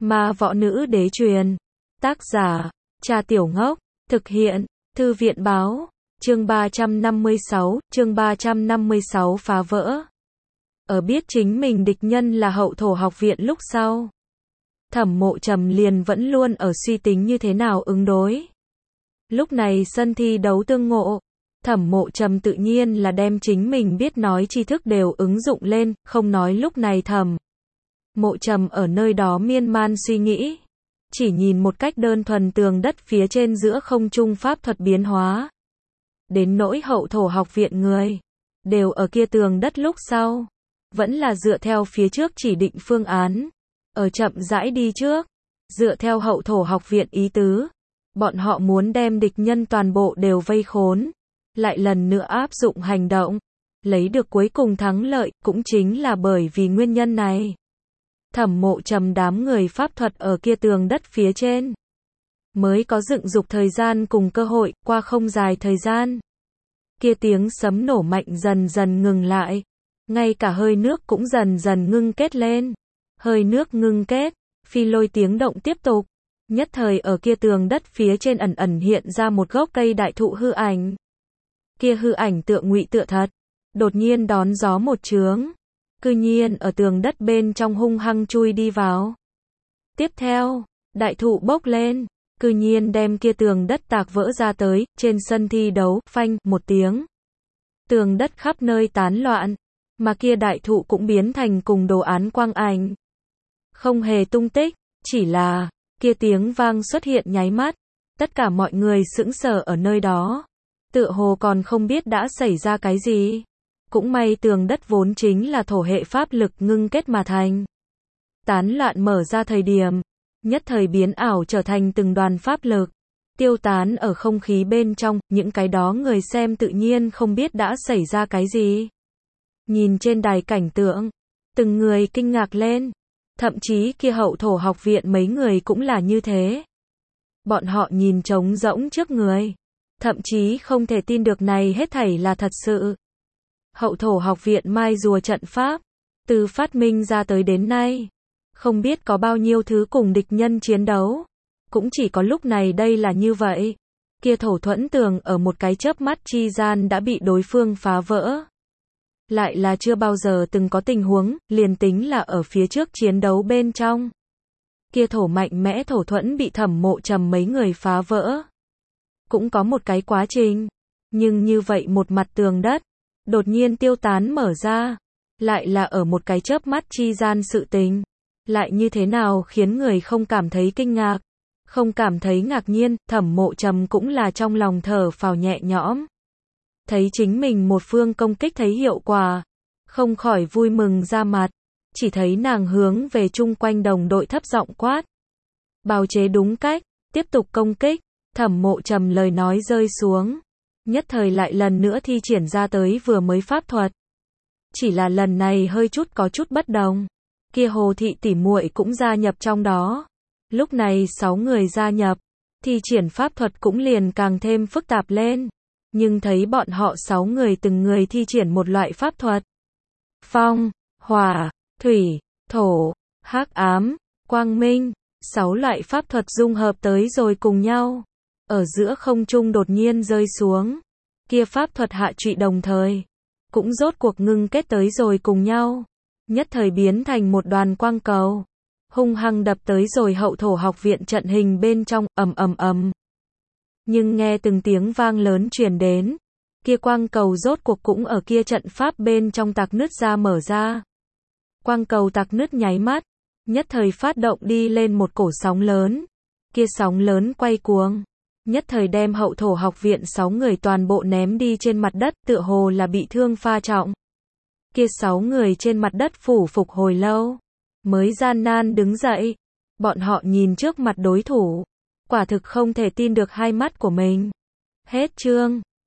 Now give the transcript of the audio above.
Ma võ nữ đế truyền. Tác giả, Trà Tiểu Ngốc. Thực hiện, Thư viện báo. Chương 356 phá vỡ. Ở biết chính mình địch nhân là Hậu Thổ học viện lúc sau, Thẩm Mộ Trầm liền vẫn luôn ở suy tính như thế nào ứng đối. Lúc này sân thi đấu tương ngộ, Thẩm Mộ Trầm tự nhiên là đem chính mình biết nói tri thức đều ứng dụng lên, không nói lúc này Thẩm Mộ Trầm ở nơi đó miên man suy nghĩ, chỉ nhìn một cách đơn thuần tường đất phía trên giữa không trung pháp thuật biến hóa. Đến nỗi Hậu Thổ học viện người, đều ở kia tường đất lúc sau, vẫn là dựa theo phía trước chỉ định phương án, ở chậm rãi đi trước, dựa theo Hậu Thổ học viện ý tứ, bọn họ muốn đem địch nhân toàn bộ đều vây khốn, lại lần nữa áp dụng hành động, lấy được cuối cùng thắng lợi, cũng chính là bởi vì nguyên nhân này. Thẩm Mộ Trầm đám người pháp thuật ở kia tường đất phía trên, mới có dựng dục thời gian cùng cơ hội, qua không dài thời gian. Kia tiếng sấm nổ mạnh dần dần ngừng lại, ngay cả hơi nước cũng dần dần ngưng kết lên. Hơi nước ngưng kết, phi lôi tiếng động tiếp tục. Nhất thời ở kia tường đất phía trên ẩn ẩn hiện ra một gốc cây đại thụ hư ảnh. Kia hư ảnh tựa ngụy tựa thật, đột nhiên đón gió một chướng, cư nhiên ở tường đất bên trong hung hăng chui đi vào. Tiếp theo, đại thụ bốc lên, cư nhiên đem kia tường đất tạc vỡ ra tới, trên sân thi đấu, phanh, một tiếng. Tường đất khắp nơi tán loạn, mà kia đại thụ cũng biến thành cùng đồ án quang ảnh. Không hề tung tích, chỉ là, kia tiếng vang xuất hiện nháy mắt, tất cả mọi người sững sờ ở nơi đó, tựa hồ còn không biết đã xảy ra cái gì. Cũng may tường đất vốn chính là thổ hệ pháp lực ngưng kết mà thành. Tán loạn mở ra thời điểm, nhất thời biến ảo trở thành từng đoàn pháp lực, tiêu tán ở không khí bên trong, những cái đó người xem tự nhiên không biết đã xảy ra cái gì. Nhìn trên đài cảnh tượng, từng người kinh ngạc lên, thậm chí kia Hậu Thổ học viện mấy người cũng là như thế. Bọn họ nhìn trống rỗng trước người, thậm chí không thể tin được này hết thảy là thật sự. Hậu Thổ học viện mai rùa trận pháp, từ phát minh ra tới đến nay, không biết có bao nhiêu thứ cùng địch nhân chiến đấu, cũng chỉ có lúc này đây là như vậy. Kia thổ thuẫn tường ở một cái chớp mắt chi gian đã bị đối phương phá vỡ. Lại là chưa bao giờ từng có tình huống, liền tính là ở phía trước chiến đấu bên trong. Kia thổ mạnh mẽ thổ thuẫn bị Thẩm Mộ Trầm mấy người phá vỡ. Cũng có một cái quá trình, nhưng như vậy một mặt tường đất, đột nhiên tiêu tán mở ra, lại là ở một cái chớp mắt chi gian sự tình. Lại như thế nào khiến người không cảm thấy kinh ngạc, không cảm thấy ngạc nhiên, Thẩm Mộ Trầm cũng là trong lòng thở phào nhẹ nhõm. Thấy chính mình một phương công kích thấy hiệu quả, không khỏi vui mừng ra mặt, chỉ thấy nàng hướng về chung quanh đồng đội thấp giọng quát. Bào chế đúng cách, tiếp tục công kích, Thẩm Mộ Trầm lời nói rơi xuống, nhất thời lại lần nữa thi triển ra tới vừa mới pháp thuật. Chỉ là lần này hơi chút có chút bất đồng, kia Hồ thị tỷ muội cũng gia nhập trong đó. Lúc này 6 người gia nhập, thi triển pháp thuật cũng liền càng thêm phức tạp lên. Nhưng thấy bọn họ 6 người từng người thi triển một loại pháp thuật. Phong, hỏa, thủy, thổ, hắc ám, quang minh, 6 loại pháp thuật dung hợp tới rồi cùng nhau. Ở giữa không trung đột nhiên rơi xuống. Kia pháp thuật hạ trụy đồng thời, cũng rốt cuộc ngưng kết tới rồi cùng nhau. Nhất thời biến thành một đoàn quang cầu, hung hăng đập tới rồi Hậu Thổ học viện trận hình bên trong, ầm ầm ầm. Nhưng nghe từng tiếng vang lớn truyền đến, kia quang cầu rốt cuộc cũng ở kia trận pháp bên trong tạc nứt ra mở ra. Quang cầu tạc nứt nháy mắt, nhất thời phát động đi lên một cổ sóng lớn. Kia sóng lớn quay cuồng, nhất thời đem Hậu Thổ học viện 6 người toàn bộ ném đi trên mặt đất, tựa hồ là bị thương pha trọng. Kia 6 người trên mặt đất phủ phục hồi lâu, mới gian nan đứng dậy. Bọn họ nhìn trước mặt đối thủ, quả thực không thể tin được hai mắt của mình. Hết chương.